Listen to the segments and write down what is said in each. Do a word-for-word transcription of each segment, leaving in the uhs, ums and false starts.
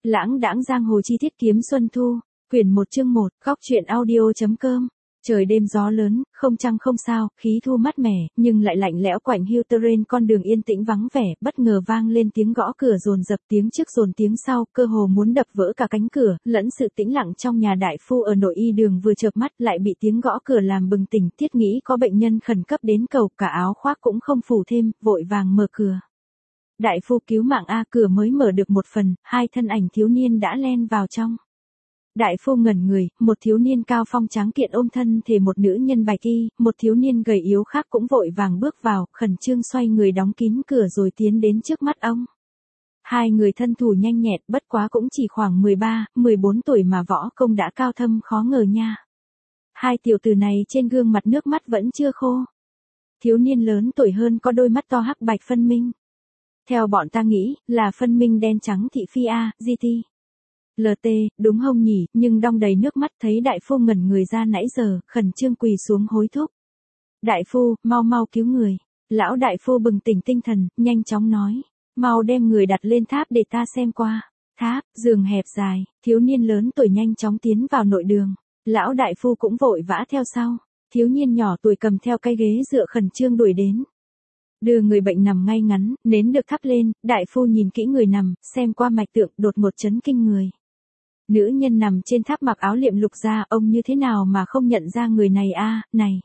Lãng đãng giang hồ chi tiết kiếm xuân thu, quyển một chương một, góc truyện audio.com. Trời đêm gió lớn, không trăng không sao, khí thu mát mẻ, nhưng lại lạnh lẽo quạnh hiu terrain, con đường yên tĩnh vắng vẻ, bất ngờ vang lên tiếng gõ cửa dồn dập, tiếng trước dồn tiếng sau, cơ hồ muốn đập vỡ cả cánh cửa, lẫn sự tĩnh lặng trong nhà đại phu ở nội y đường vừa chợp mắt lại bị tiếng gõ cửa làm bừng tỉnh, thiết nghĩ có bệnh nhân khẩn cấp đến cầu, cả áo khoác cũng không phủ thêm, vội vàng mở cửa. Đại phu cứu mạng a, cửa mới mở được một phần, hai thân ảnh thiếu niên đã len vào trong. Đại phu ngẩn người, một thiếu niên cao phong tráng kiện ôm thân thể một nữ nhân bạch y, một thiếu niên gầy yếu khác cũng vội vàng bước vào, khẩn trương xoay người đóng kín cửa rồi tiến đến trước mắt ông. Hai người thân thủ nhanh nhẹn, bất quá cũng chỉ khoảng mười ba, mười bốn tuổi mà võ công đã cao thâm khó ngờ nha. Hai tiểu tử này trên gương mặt nước mắt vẫn chưa khô. Thiếu niên lớn tuổi hơn có đôi mắt to hắc bạch phân minh. Theo bọn ta nghĩ, là phân minh đen trắng thị phi A, giê tê. lờ tê, đúng không nhỉ, nhưng đong đầy nước mắt thấy đại phu ngẩn người ra nãy giờ, khẩn trương quỳ xuống hối thúc. Đại phu, mau mau cứu người. Lão đại phu bừng tỉnh tinh thần, nhanh chóng nói. Mau đem người đặt lên tháp để ta xem qua. Tháp, giường hẹp dài, thiếu niên lớn tuổi nhanh chóng tiến vào nội đường. Lão đại phu cũng vội vã theo sau. Thiếu niên nhỏ tuổi cầm theo cái ghế dựa khẩn trương đuổi đến. Đưa người bệnh nằm ngay ngắn, nến được thắp lên, đại phu nhìn kỹ người nằm, xem qua mạch tượng, đột một chấn kinh người. Nữ nhân nằm trên tháp mặc áo liệm lục gia, ông như thế nào mà không nhận ra người này a, này.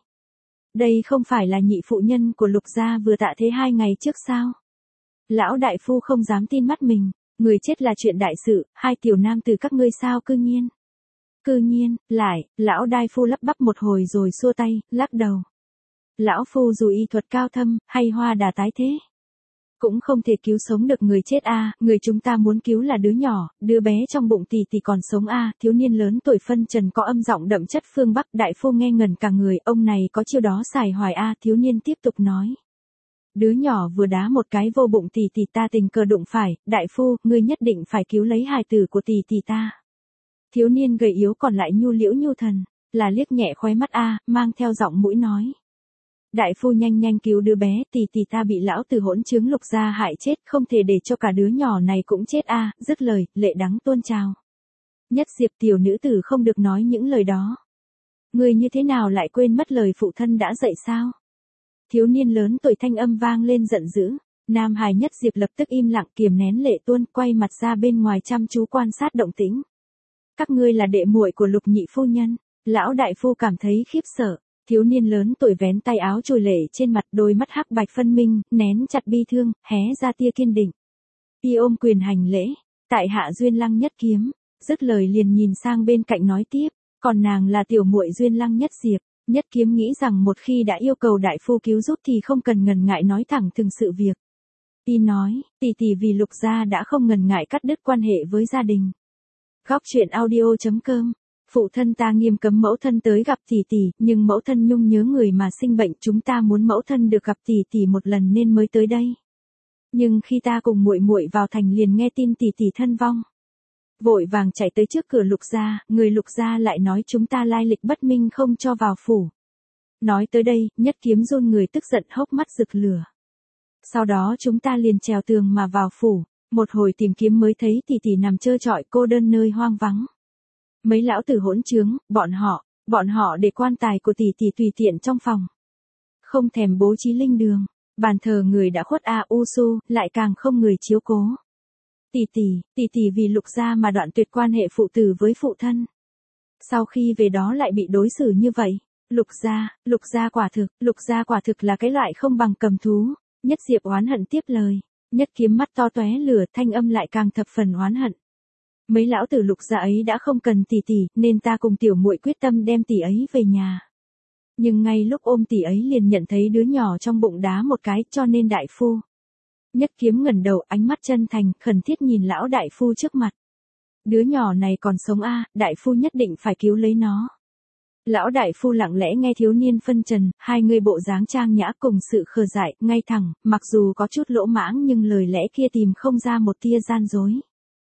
Đây không phải là nhị phụ nhân của lục gia vừa tạ thế hai ngày trước sao? Lão đại phu không dám tin mắt mình, người chết là chuyện đại sự, hai tiểu nam từ các ngươi sao cư nhiên. Cư nhiên, lại, lão đại phu lắp bắp một hồi rồi xua tay, lắc đầu. Lão phu dù y thuật cao thâm, hay hoa đà tái thế. Cũng không thể cứu sống được người chết a, à, người chúng ta muốn cứu là đứa nhỏ, đứa bé trong bụng tỷ tỷ còn sống a, à, thiếu niên lớn tuổi phân trần có âm giọng đậm chất phương Bắc, đại phu nghe ngẩn cả người, ông này có chiêu đó xài hoài a, à, thiếu niên tiếp tục nói. Đứa nhỏ vừa đá một cái vô bụng tỷ tỷ ta tình cờ đụng phải, đại phu, ngươi nhất định phải cứu lấy hài tử của tỷ tỷ ta. Thiếu niên gầy yếu còn lại nhu liễu nhu thần, là liếc nhẹ khóe mắt a, à, mang theo giọng mũi nói. Đại phu nhanh nhanh cứu đứa bé, tỷ tỷ ta bị lão tử hỗn chứng lục gia hại chết, không thể để cho cả đứa nhỏ này cũng chết a, à, dứt lời, lệ đắng tuôn trào. Nhất Diệp tiểu nữ tử không được nói những lời đó. Người như thế nào lại quên mất lời phụ thân đã dạy sao? Thiếu niên lớn tuổi thanh âm vang lên giận dữ, Nam hài Nhất Diệp lập tức im lặng kiềm nén lệ tuôn, quay mặt ra bên ngoài chăm chú quan sát động tĩnh. Các ngươi là đệ muội của Lục nhị phu nhân, lão đại phu cảm thấy khiếp sợ. Thiếu niên lớn tuổi vén tay áo trồi lệ trên mặt, đôi mắt hắc bạch phân minh, nén chặt bi thương, hé ra tia kiên định. Y ôm quyền hành lễ, tại hạ Duyên Lăng Nhất Kiếm, dứt lời liền nhìn sang bên cạnh nói tiếp, còn nàng là tiểu muội Duyên Lăng Nhất Diệp. Nhất Kiếm nghĩ rằng một khi đã yêu cầu đại phu cứu giúp thì không cần ngần ngại nói thẳng từng sự việc. Y nói, tỷ tỷ vì Lục gia đã không ngần ngại cắt đứt quan hệ với gia đình. Góc truyện audio.com. Phụ thân ta nghiêm cấm mẫu thân tới gặp tỷ tỷ, nhưng mẫu thân nhung nhớ người mà sinh bệnh, chúng ta muốn mẫu thân được gặp tỷ tỷ một lần nên mới tới đây. Nhưng khi ta cùng muội muội vào thành liền nghe tin tỷ tỷ thân vong, vội vàng chạy tới trước cửa Lục gia, người Lục gia lại nói chúng ta lai lịch bất minh không cho vào phủ. Nói tới đây, Nhất Kiếm run người tức giận hốc mắt rực lửa. Sau đó chúng ta liền trèo tường mà vào phủ, một hồi tìm kiếm mới thấy tỷ tỷ nằm trơ trọi cô đơn nơi hoang vắng. Mấy lão tử hỗn trướng, bọn họ, bọn họ để quan tài của tỷ tỷ tùy tiện trong phòng. Không thèm bố trí linh đường, bàn thờ người đã khuất a u su, lại càng không người chiếu cố. Tỷ tỷ, tỷ tỷ vì Lục gia mà đoạn tuyệt quan hệ phụ tử với phụ thân. Sau khi về đó lại bị đối xử như vậy, Lục gia, Lục gia quả thực, Lục gia quả thực là cái loại không bằng cầm thú. Nhất Diệp oán hận tiếp lời, Nhất Kiếm mắt to tóe lửa, thanh âm lại càng thập phần oán hận. Mấy lão tử Lục gia ấy đã không cần tỷ tỷ, nên ta cùng tiểu muội quyết tâm đem tỷ ấy về nhà. Nhưng ngay lúc ôm tỷ ấy liền nhận thấy đứa nhỏ trong bụng đá một cái, cho nên đại phu. Nhất Kiếm ngẩng đầu, ánh mắt chân thành, khẩn thiết nhìn lão đại phu trước mặt. Đứa nhỏ này còn sống a, à, đại phu nhất định phải cứu lấy nó. Lão đại phu lặng lẽ nghe thiếu niên phân trần, hai người bộ dáng trang nhã cùng sự khờ dại, ngay thẳng, mặc dù có chút lỗ mãng nhưng lời lẽ kia tìm không ra một tia gian dối.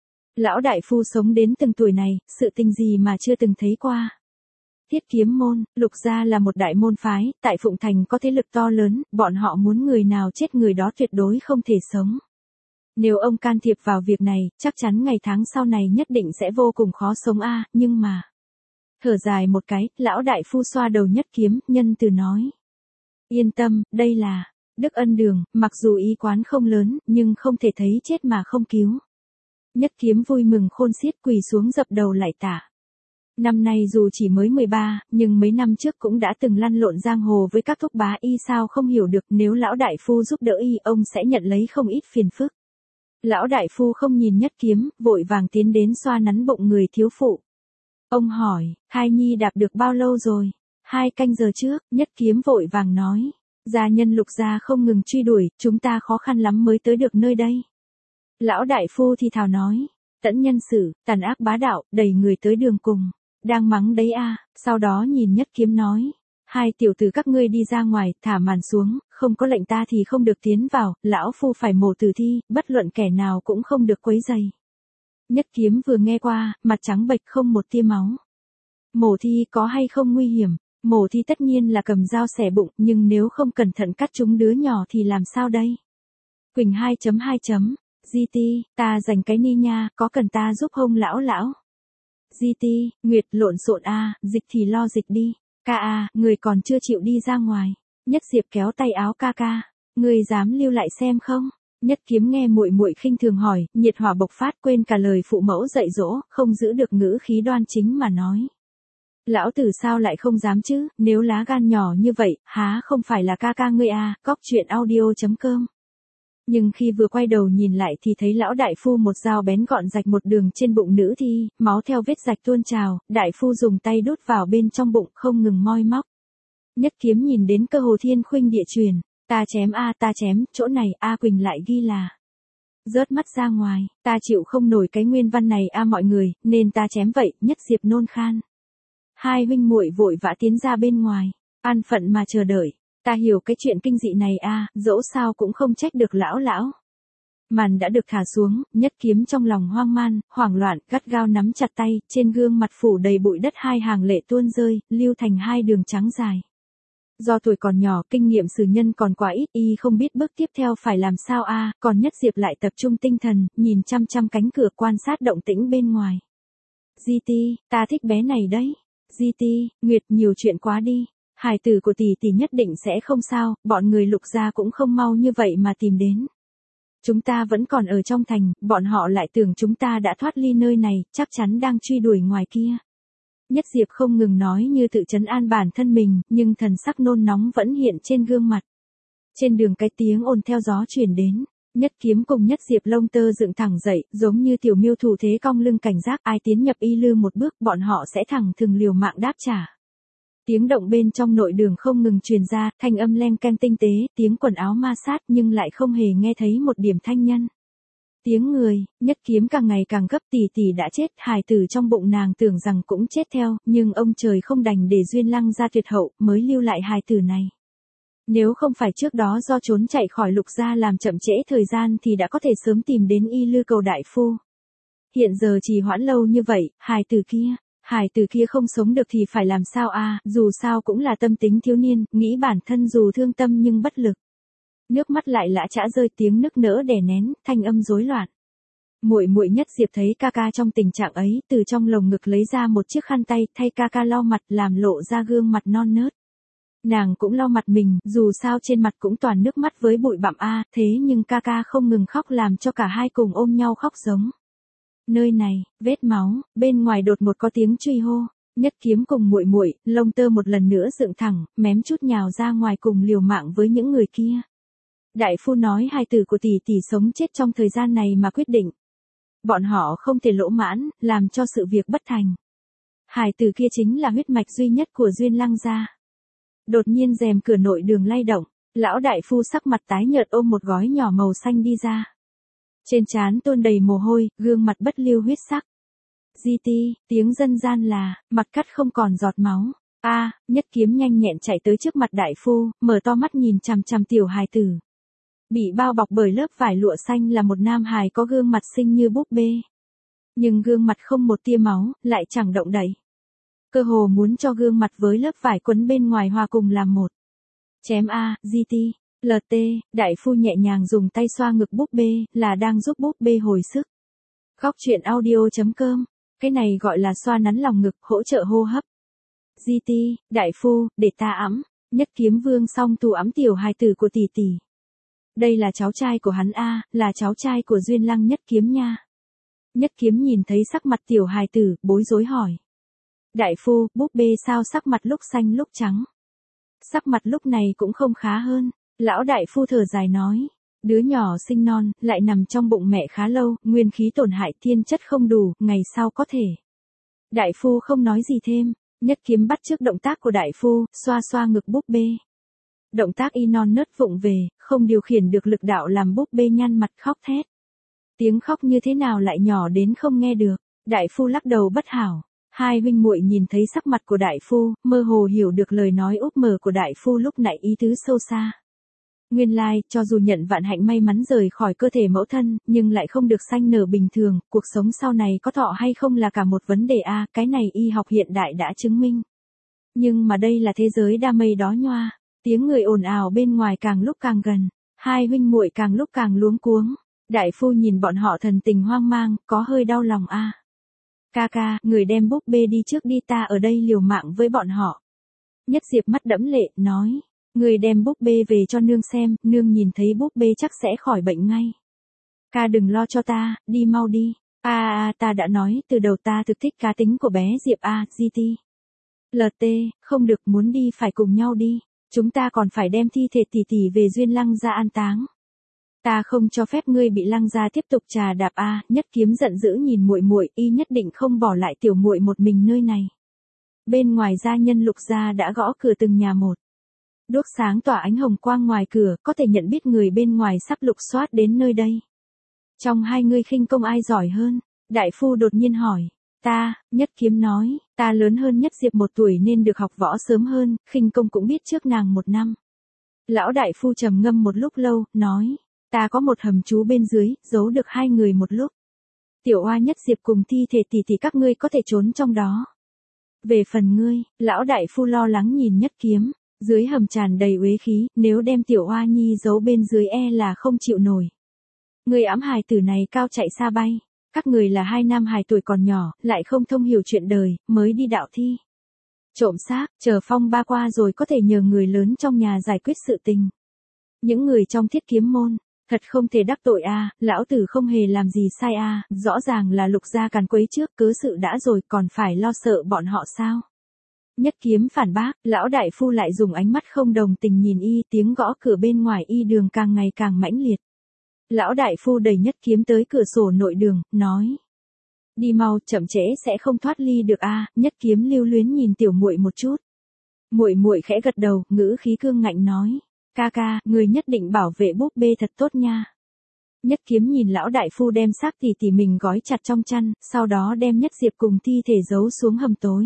Lão đại phu sống đến từng tuổi này, sự tình gì mà chưa từng thấy qua. Thiết Kiếm môn, Lục gia là một đại môn phái, tại Phụng Thành có thế lực to lớn, bọn họ muốn người nào chết người đó tuyệt đối không thể sống. Nếu ông can thiệp vào việc này, chắc chắn ngày tháng sau này nhất định sẽ vô cùng khó sống a, nhưng mà. Thở dài một cái, lão đại phu xoa đầu Nhất Kiếm, nhân từ nói. Yên tâm, đây là đức ân đường, mặc dù ý quán không lớn, nhưng không thể thấy chết mà không cứu. Nhất Kiếm vui mừng khôn xiết quỳ xuống dập đầu lạy tạ. Năm nay dù chỉ mới mười ba, nhưng mấy năm trước cũng đã từng lăn lộn giang hồ với các thúc bá y, sao không hiểu được nếu lão đại phu giúp đỡ y, ông sẽ nhận lấy không ít phiền phức. Lão đại phu không nhìn Nhất Kiếm, vội vàng tiến đến xoa nắn bụng người thiếu phụ. Ông hỏi, thai nhi đạp được bao lâu rồi? Hai canh giờ trước, Nhất Kiếm vội vàng nói. Gia nhân Lục gia không ngừng truy đuổi, chúng ta khó khăn lắm mới tới được nơi đây. Lão đại phu thì thào nói, tẫn nhân xử, tàn ác bá đạo, đẩy người tới đường cùng. Đang mắng đấy a, sau đó nhìn Nhất Kiếm nói. Hai tiểu tử các ngươi đi ra ngoài, thả màn xuống, không có lệnh ta thì không được tiến vào, lão phu phải mổ tử thi, bất luận kẻ nào cũng không được quấy rầy. Nhất Kiếm vừa nghe qua, mặt trắng bệch không một tia máu. Mổ thi có hay không nguy hiểm? Mổ thi tất nhiên là cầm dao xẻ bụng, nhưng nếu không cẩn thận cắt trúng đứa nhỏ thì làm sao đây? Quỳnh hai chấm hai chấm, giê tê, ta dành cái ni nha, có cần ta giúp không lão lão? giê tê, Nguyệt lộn xộn a, dịch thì lo dịch đi. Ca a, người còn chưa chịu đi ra ngoài. Nhất Diệp kéo tay áo ca ca, người dám lưu lại xem không? Nhất Kiếm nghe muội muội khinh thường hỏi, nhiệt hỏa bộc phát, quên cả lời phụ mẫu dạy dỗ, không giữ được ngữ khí đoan chính mà nói. Lão tử sao lại không dám chứ, nếu lá gan nhỏ như vậy, há không phải là ca ca ngươi à, cóc truyện audio chấm com. Nhưng khi vừa quay đầu nhìn lại thì thấy lão đại phu một dao bén gọn rạch một đường trên bụng nữ thi, máu theo vết rạch tuôn trào, đại phu dùng tay đút vào bên trong bụng không ngừng moi móc. Nhất Kiếm nhìn đến cơ hồ thiên khuynh địa truyền, ta chém a ta chém, chỗ này A Quỳnh lại ghi là. Rớt mắt ra ngoài, ta chịu không nổi cái nguyên văn này a mọi người, nên ta chém vậy, Nhất Diệp nôn khan. Hai huynh muội vội vã tiến ra bên ngoài, an phận mà chờ đợi. Ta hiểu cái chuyện kinh dị này a, dẫu sao cũng không trách được lão lão. Màn đã được thả xuống, Nhất Kiếm trong lòng hoang man, hoảng loạn, gắt gao nắm chặt tay, trên gương mặt phủ đầy bụi đất hai hàng lệ tuôn rơi, lưu thành hai đường trắng dài. Do tuổi còn nhỏ, kinh nghiệm xử nhân còn quá ít, y không biết bước tiếp theo phải làm sao a, còn Nhất Diệp lại tập trung tinh thần, nhìn chăm chăm cánh cửa quan sát động tĩnh bên ngoài. giê tê, ta thích bé này đấy. giê tê, Nguyệt nhiều chuyện quá đi. Hài tử của tỷ tỷ nhất định sẽ không sao, bọn người Lục gia cũng không mau như vậy mà tìm đến. Chúng ta vẫn còn ở trong thành, bọn họ lại tưởng chúng ta đã thoát ly nơi này, chắc chắn đang truy đuổi ngoài kia. Nhất Diệp không ngừng nói như tự trấn an bản thân mình, nhưng thần sắc nôn nóng vẫn hiện trên gương mặt. Trên đường cái tiếng ồn theo gió truyền đến, Nhất Kiếm cùng Nhất Diệp lông tơ dựng thẳng dậy, giống như tiểu miêu thủ thế cong lưng cảnh giác, ai tiến nhập y lư một bước, bọn họ sẽ thẳng thừng liều mạng đáp trả. Tiếng động bên trong nội đường không ngừng truyền ra, thanh âm len keng tinh tế, tiếng quần áo ma sát nhưng lại không hề nghe thấy một điểm thanh nhân. Tiếng người, Nhất Kiếm càng ngày càng gấp, tỷ tỷ đã chết, hài tử trong bụng nàng tưởng rằng cũng chết theo, nhưng ông trời không đành để Duyên Lăng ra tuyệt hậu, mới lưu lại hài tử này. Nếu không phải trước đó do trốn chạy khỏi Lục gia làm chậm trễ thời gian thì đã có thể sớm tìm đến y lư cầu đại phu. Hiện giờ trì hoãn lâu như vậy, hài tử kia, hài tử kia không sống được thì phải làm sao a, dù sao cũng là tâm tính thiếu niên, nghĩ bản thân dù thương tâm nhưng bất lực. Nước mắt lại lã chã rơi, tiếng nức nở đè nén, thanh âm rối loạn. Muội muội Nhất Diệp thấy ca ca trong tình trạng ấy, từ trong lồng ngực lấy ra một chiếc khăn tay, thay ca ca lau mặt, làm lộ ra gương mặt non nớt. Nàng cũng lau mặt mình, dù sao trên mặt cũng toàn nước mắt với bụi bặm a, thế nhưng ca ca không ngừng khóc làm cho cả hai cùng ôm nhau khóc giống. Nơi này, vết máu, bên ngoài đột một có tiếng truy hô, Nhất Kiếm cùng muội muội, lông tơ một lần nữa dựng thẳng, mém chút nhào ra ngoài cùng liều mạng với những người kia. Đại phu nói hài tử của tỷ tỷ sống chết trong thời gian này mà quyết định. Bọn họ không thể lỗ mãn, làm cho sự việc bất thành. Hài tử kia chính là huyết mạch duy nhất của Duyên Lăng gia. Đột nhiên rèm cửa nội đường lay động, lão đại phu sắc mặt tái nhợt ôm một gói nhỏ màu xanh đi ra. Trên trán tuôn đầy mồ hôi, gương mặt bất lưu huyết sắc. giê tê, tiếng dân gian là, mặt cắt không còn giọt máu. A, Nhất Kiếm nhanh nhẹn chạy tới trước mặt đại phu, mở to mắt nhìn chằm chằm tiểu hài tử. Bị bao bọc bởi lớp vải lụa xanh là một nam hài có gương mặt xinh như búp bê. Nhưng gương mặt không một tia máu, lại chẳng động đậy. Cơ hồ muốn cho gương mặt với lớp vải quấn bên ngoài hòa cùng làm một. Chém a, giê tê. lờ tê, đại phu nhẹ nhàng dùng tay xoa ngực búp bê, là đang giúp búp bê hồi sức. Góc truyện audio chấm com, cái này gọi là xoa nắn lòng ngực, hỗ trợ hô hấp. giê tê, đại phu, để ta ẵm. Nhất Kiếm Vương song tu ẵm tiểu hài tử của tỷ tỷ. Đây là cháu trai của hắn a, là cháu trai của Duyên Lăng Nhất Kiếm nha. Nhất Kiếm nhìn thấy sắc mặt tiểu hài tử, bối rối hỏi. Đại phu, búp bê sao sắc mặt lúc xanh lúc trắng? Sắc mặt lúc này cũng không khá hơn. Lão đại phu thở dài nói. Đứa nhỏ sinh non, lại nằm trong bụng mẹ khá lâu, nguyên khí tổn hại, thiên chất không đủ, ngày sau có thể. Đại phu không nói gì thêm. Nhất Kiếm bắt chước động tác của đại phu, xoa xoa ngực búp bê. Động tác y non nớt vụng về, không điều khiển được lực đạo làm búp bê nhăn mặt khóc thét. Tiếng khóc như thế nào lại nhỏ đến không nghe được. Đại phu lắc đầu bất hảo. Hai huynh muội nhìn thấy sắc mặt của đại phu, mơ hồ hiểu được lời nói úp mở của đại phu lúc nãy ý tứ sâu xa. Nguyên lai, like, cho dù nhận vạn hạnh may mắn rời khỏi cơ thể mẫu thân, nhưng lại không được sanh nở bình thường, cuộc sống sau này có thọ hay không là cả một vấn đề a, à, cái này y học hiện đại đã chứng minh. Nhưng mà đây là thế giới đa mây đó nhoa, tiếng người ồn ào bên ngoài càng lúc càng gần, hai huynh muội càng lúc càng luống cuống. Đại phu nhìn bọn họ thần tình hoang mang, có hơi đau lòng a. À. Ca ca, người đem búp bê đi trước đi, ta ở đây liều mạng với bọn họ. Nhất Diệp mắt đẫm lệ, nói. Người đem búp bê về cho nương xem, nương nhìn thấy búp bê chắc sẽ khỏi bệnh ngay. Ca đừng lo cho ta, đi mau đi. A à, à, ta đã nói, từ đầu ta thực thích cá tính của bé Diệp a, à, giê tê. lờ tê, không được, muốn đi phải cùng nhau đi. Chúng ta còn phải đem thi thể tỷ tỷ về Duyên Lăng gia an táng. Ta không cho phép ngươi bị Lăng gia tiếp tục trà đạp a, à, Nhất Kiếm giận dữ nhìn muội muội, y nhất định không bỏ lại tiểu muội một mình nơi này. Bên ngoài gia nhân Lục gia đã gõ cửa từng nhà một. Đuốc sáng tỏa ánh hồng quang ngoài cửa, có thể nhận biết người bên ngoài sắp lục soát đến nơi đây. Trong hai người khinh công ai giỏi hơn? Đại phu đột nhiên hỏi. Ta, Nhất Kiếm nói, ta lớn hơn Nhất Diệp một tuổi nên được học võ sớm hơn, khinh công cũng biết trước nàng một năm. Lão đại phu trầm ngâm một lúc lâu, nói, ta có một hầm trú bên dưới, giấu được hai người một lúc. Tiểu oa Nhất Diệp cùng thi thể tỷ tỷ các ngươi có thể trốn trong đó. Về phần ngươi, lão đại phu lo lắng nhìn Nhất Kiếm. Dưới hầm tràn đầy uế khí, nếu đem tiểu oa nhi giấu bên dưới e là không chịu nổi. Người ẵm hài tử này cao chạy xa bay. Các người là hai nam hài tuổi còn nhỏ, lại không thông hiểu chuyện đời, mới đi đạo thi. Trộm xác, chờ phong ba qua rồi có thể nhờ người lớn trong nhà giải quyết sự tình. Những người trong Thiết Kiếm môn, thật không thể đắc tội a, à, lão tử không hề làm gì sai a, à, rõ ràng là Lục gia càn quấy trước, cớ sự đã rồi còn phải lo sợ bọn họ sao? Nhất Kiếm phản bác, lão đại phu lại dùng ánh mắt không đồng tình nhìn y, tiếng gõ cửa bên ngoài y đường càng ngày càng mãnh liệt. Lão đại phu đẩy Nhất Kiếm tới cửa sổ nội đường, nói. Đi mau, chậm trễ sẽ không thoát ly được a. À, Nhất Kiếm lưu luyến nhìn tiểu muội một chút. Muội muội khẽ gật đầu, ngữ khí cương ngạnh nói. Ca ca, người nhất định bảo vệ búp bê thật tốt nha. Nhất Kiếm nhìn lão đại phu đem xác tỷ tỷ mình gói chặt trong chăn, sau đó đem Nhất Diệp cùng thi thể giấu xuống hầm tối.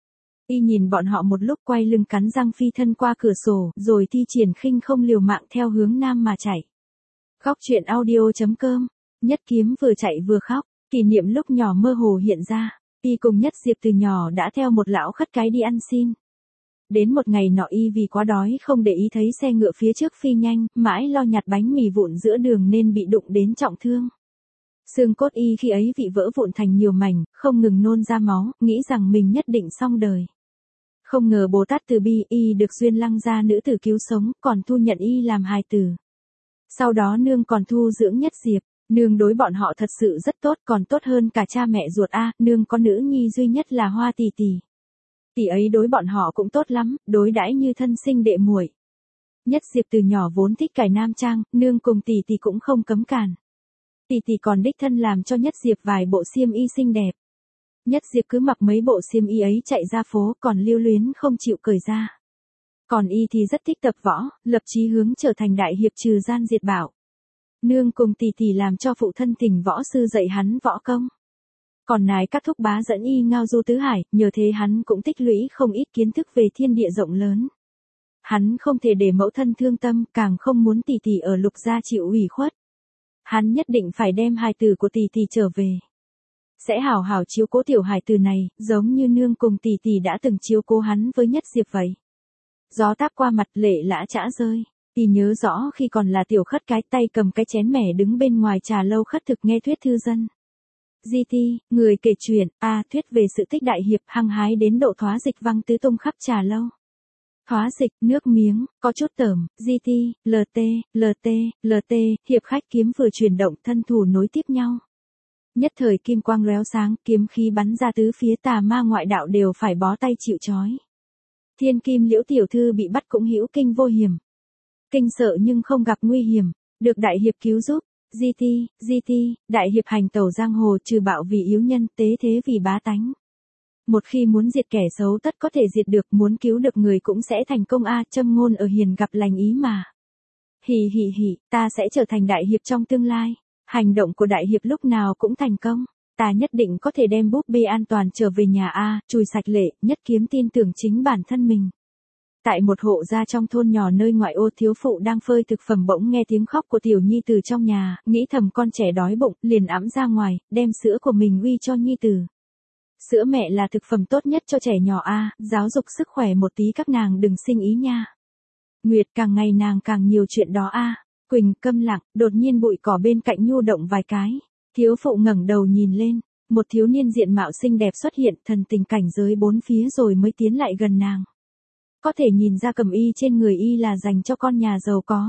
Y nhìn bọn họ một lúc quay lưng cắn răng phi thân qua cửa sổ, rồi thi triển khinh không liều mạng theo hướng nam mà chạy. Góc truyện audio chấm com, Nhất Kiếm vừa chạy vừa khóc, kỷ niệm lúc nhỏ mơ hồ hiện ra. Y cùng Nhất Diệp từ nhỏ đã theo một lão khất cái đi ăn xin. Đến một ngày nọ y vì quá đói không để ý thấy xe ngựa phía trước phi nhanh, mãi lo nhặt bánh mì vụn giữa đường nên bị đụng đến trọng thương. Xương cốt y khi ấy bị vỡ vụn thành nhiều mảnh, không ngừng nôn ra máu, nghĩ rằng mình nhất định xong đời. Không ngờ Bồ Tát từ bi y được Duyên Lăng gia nữ tử cứu sống, còn thu nhận y làm hài tử. Sau đó nương còn thu dưỡng Nhất Diệp, nương đối bọn họ thật sự rất tốt, còn tốt hơn cả cha mẹ ruột a, nương có nữ nhi duy nhất là Hoa tỷ tỷ. Tỷ ấy đối bọn họ cũng tốt lắm, đối đãi như thân sinh đệ muội. Nhất Diệp từ nhỏ vốn thích cải nam trang, nương cùng tỷ tỷ cũng không cấm cản. Tỷ tỷ còn đích thân làm cho Nhất Diệp vài bộ xiêm y xinh đẹp. Nhất Diệp cứ mặc mấy bộ xiêm y ấy chạy ra phố, còn lưu luyến không chịu cởi ra. Còn y thì rất thích tập võ, lập chí hướng trở thành đại hiệp trừ gian diệt bạo. Nương cùng tỷ tỷ làm cho phụ thân Thỉnh võ sư dạy hắn võ công. Còn nài các thúc bá dẫn y ngao du tứ hải, nhờ thế hắn cũng tích lũy không ít kiến thức về thiên địa rộng lớn. Hắn không thể để mẫu thân thương tâm, càng không muốn tỷ tỷ ở Lục gia chịu ủy khuất. Hắn nhất định phải đem hài tử của tỷ tỷ trở về. Sẽ hảo hảo chiếu cố tiểu hài tử này, giống như nương cùng tỷ tỷ đã từng chiếu cố hắn với Nhất Diệp vậy. Gió táp qua mặt, lệ lã chã rơi. Y nhớ rõ khi còn là tiểu khất cái tay cầm cái chén mẻ đứng bên ngoài trà lâu khất thực nghe thuyết thư dân. giê tê, người kể chuyện, a à, thuyết về sự tích đại hiệp hăng hái đến độ thoá dịch văng tứ tung khắp trà lâu. Thoá dịch, nước miếng, có chút tởm, giê tê, lờ tê, lờ tê, lờ tê, hiệp khách kiếm vừa chuyển động thân thủ nối tiếp nhau. Nhất thời kim quang lóe sáng, kiếm khí bắn ra tứ phía tà ma ngoại đạo đều phải bó tay chịu trói. Thiên kim liễu tiểu thư bị bắt cũng hữu kinh vô hiểm. Kinh sợ nhưng không gặp nguy hiểm, được đại hiệp cứu giúp. giê tê, giê tê, đại hiệp hành tẩu giang hồ trừ bạo vì yếu nhân, tế thế vì bá tánh. Một khi muốn diệt kẻ xấu tất có thể diệt được, muốn cứu được người cũng sẽ thành công a, châm ngôn ở hiền gặp lành ý mà. Hì hì hì, ta sẽ trở thành đại hiệp trong tương lai. Hành động của đại hiệp lúc nào cũng thành công. Ta nhất định có thể đem búp bê an toàn trở về nhà a, chùi sạch lệ, Nhất Kiếm tin tưởng chính bản thân mình. Tại một hộ gia trong thôn nhỏ nơi ngoại ô, thiếu phụ đang phơi thực phẩm bỗng nghe tiếng khóc của tiểu nhi tử trong nhà, nghĩ thầm con trẻ đói bụng, liền ẵm ra ngoài, đem sữa của mình uy cho nhi tử. Sữa mẹ là thực phẩm tốt nhất cho trẻ nhỏ a, giáo dục sức khỏe một tí các nàng đừng sinh ý nha. Nguyệt càng ngày nàng càng nhiều chuyện đó a. Quỳnh câm lặng, đột nhiên bụi cỏ bên cạnh nhu động vài cái. Thiếu phụ ngẩng đầu nhìn lên, một thiếu niên diện mạo xinh đẹp xuất hiện, thần tình cảnh giới bốn phía rồi mới tiến lại gần nàng. Có thể nhìn ra cẩm y trên người y là dành cho con nhà giàu có.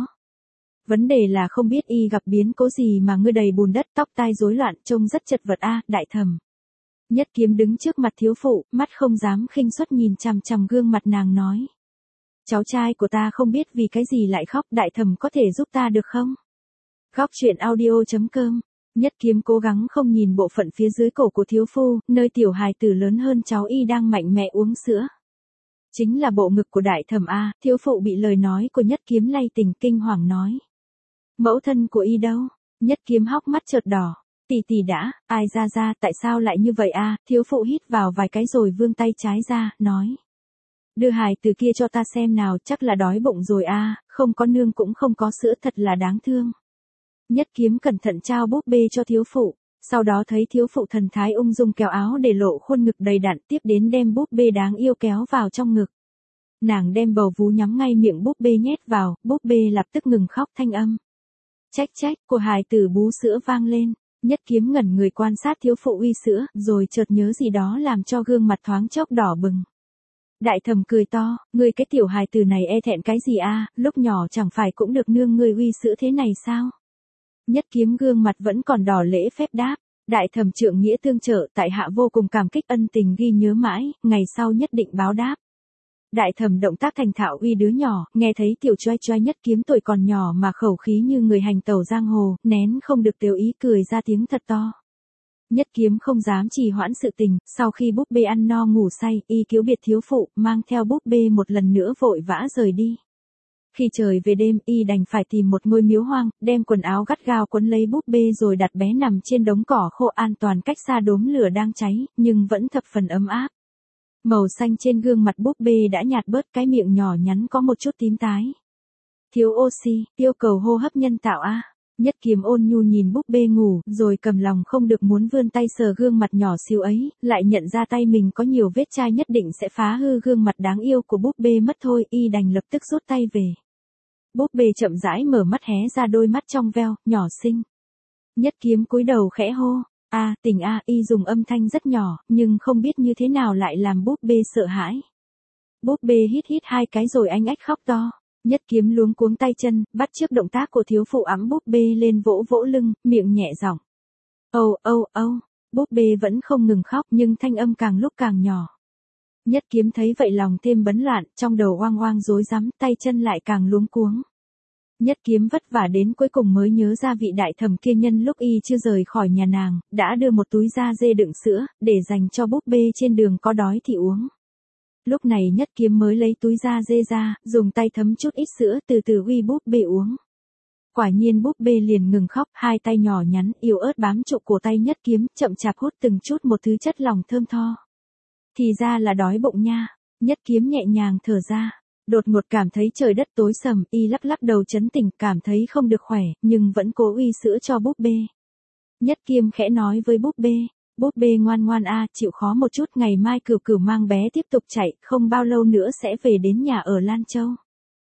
Vấn đề là không biết y gặp biến cố gì mà ngươi đầy bùn đất, tóc tai rối loạn, trông rất chật vật a, đại thẩm. Nhất Kiếm đứng trước mặt thiếu phụ, mắt không dám khinh suất nhìn chằm chằm gương mặt nàng nói. Cháu trai của ta không biết vì cái gì lại khóc, đại thẩm có thể giúp ta được không? Góc truyện audio chấm com. Nhất Kiếm cố gắng không nhìn bộ phận phía dưới cổ của thiếu phu, nơi tiểu hài tử lớn hơn cháu y đang mạnh mẽ uống sữa. Chính là bộ ngực của đại thẩm a, thiếu phụ bị lời nói của Nhất Kiếm lay tỉnh, kinh hoàng nói. Mẫu thân của y đâu? Nhất Kiếm hốc mắt chợt đỏ. Tỷ tỷ đã, ai ra ra, tại sao lại như vậy a? Thiếu phụ hít vào vài cái rồi vươn tay trái ra, nói. Đưa hài từ kia cho ta xem nào, chắc là đói bụng rồi a, không có nương cũng không có sữa, thật là đáng thương. Nhất Kiếm cẩn thận trao búp bê cho thiếu phụ, sau đó thấy thiếu phụ thần thái ung dung kéo áo để lộ khuôn ngực đầy đặn, tiếp đến đem búp bê đáng yêu kéo vào trong ngực. Nàng đem bầu vú nhắm ngay miệng búp bê nhét vào, búp bê lập tức ngừng khóc thanh âm. Trách trách, của hài tử bú sữa vang lên. Nhất Kiếm ngẩn người quan sát thiếu phụ uy sữa, rồi chợt nhớ gì đó làm cho gương mặt thoáng chốc đỏ bừng. Đại thẩm cười to, ngươi cái tiểu hài tử này e thẹn cái gì a, lúc nhỏ chẳng phải cũng được nương ngươi uy sữa thế này sao? Nhất Kiếm gương mặt vẫn còn đỏ lễ phép đáp, đại thẩm trượng nghĩa tương trợ, tại hạ vô cùng cảm kích ân tình ghi nhớ mãi, ngày sau nhất định báo đáp. Đại thẩm động tác thành thạo uy đứa nhỏ, nghe thấy tiểu choai choai Nhất Kiếm tuổi còn nhỏ mà khẩu khí như người hành tẩu giang hồ, nén không được tiểu ý cười ra tiếng thật to. Nhất Kiếm không dám trì hoãn sự tình, sau khi búp bê ăn no ngủ say, y cứu biệt thiếu phụ, mang theo búp bê một lần nữa vội vã rời đi. Khi trời về đêm, y đành phải tìm một ngôi miếu hoang, đem quần áo gắt gao quấn lấy búp bê rồi đặt bé nằm trên đống cỏ khô an toàn cách xa đốm lửa đang cháy, nhưng vẫn thập phần ấm áp. Màu xanh trên gương mặt búp bê đã nhạt bớt, cái miệng nhỏ nhắn có một chút tím tái. Thiếu oxy, yêu cầu hô hấp nhân tạo a. Nhất Kiếm ôn nhu nhìn búp bê ngủ, rồi cầm lòng không được muốn vươn tay sờ gương mặt nhỏ xíu ấy, lại nhận ra tay mình có nhiều vết chai nhất định sẽ phá hư gương mặt đáng yêu của búp bê mất thôi, y đành lập tức rút tay về. Búp bê chậm rãi mở mắt hé ra đôi mắt trong veo, nhỏ xinh. Nhất Kiếm cúi đầu khẽ hô, a, tỉnh a, y dùng âm thanh rất nhỏ, nhưng không biết như thế nào lại làm búp bê sợ hãi. Búp bê hít hít hai cái rồi anh ách khóc to. Nhất Kiếm luống cuống tay chân, bắt chước động tác của thiếu phụ ẵm búp bê lên vỗ vỗ lưng, miệng nhẹ giọng. Âu âu âu, búp bê vẫn không ngừng khóc nhưng thanh âm càng lúc càng nhỏ. Nhất Kiếm thấy vậy lòng thêm bấn loạn, trong đầu oang oang rối rắm, tay chân lại càng luống cuống. Nhất Kiếm vất vả đến cuối cùng mới nhớ ra vị đại thẩm kia nhân lúc y chưa rời khỏi nhà nàng, đã đưa một túi da dê đựng sữa, để dành cho búp bê trên đường có đói thì uống. Lúc này Nhất Kiếm mới lấy túi da dê ra, dùng tay thấm chút ít sữa từ từ uy búp bê uống. Quả nhiên búp bê liền ngừng khóc, hai tay nhỏ nhắn, yếu ớt bám trụ cổ tay Nhất Kiếm, chậm chạp hút từng chút một thứ chất lỏng thơm tho. Thì ra là đói bụng nha. Nhất Kiếm nhẹ nhàng thở ra. Đột ngột cảm thấy trời đất tối sầm, y lắc lắc đầu chấn tỉnh, cảm thấy không được khỏe, nhưng vẫn cố uy sữa cho búp bê. Nhất Kiếm khẽ nói với búp bê, búp bê ngoan ngoan a, chịu khó một chút, ngày mai Cửu Cửu mang bé tiếp tục chạy, không bao lâu nữa sẽ về đến nhà ở Lan Châu.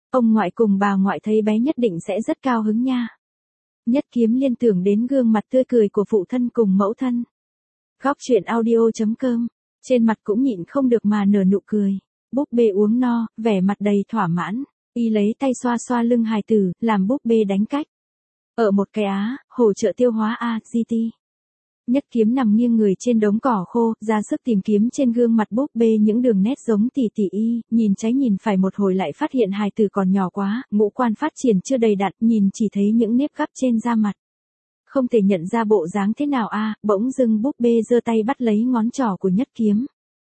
Ông ngoại cùng bà ngoại thấy bé nhất định sẽ rất cao hứng nha. Nhất Kiếm liên tưởng đến gương mặt tươi cười của phụ thân cùng mẫu thân. Góc truyện audio.com, trên mặt cũng nhịn không được mà nở nụ cười. Búp bê uống no, vẻ mặt đầy thỏa mãn, y lấy tay xoa xoa lưng hài tử, làm búp bê đánh cách. Ở một cái á, hỗ trợ tiêu hóa a giê tê. Nhất Kiếm nằm nghiêng người trên đống cỏ khô, ra sức tìm kiếm trên gương mặt búp bê những đường nét giống tỷ tỷ y, nhìn trái nhìn phải một hồi lại phát hiện hài tử còn nhỏ quá, ngũ quan phát triển chưa đầy đặn, nhìn chỉ thấy những nếp gấp trên da mặt. Không thể nhận ra bộ dáng thế nào a, bỗng dưng búp bê giơ tay bắt lấy ngón trỏ của Nhất Kiếm.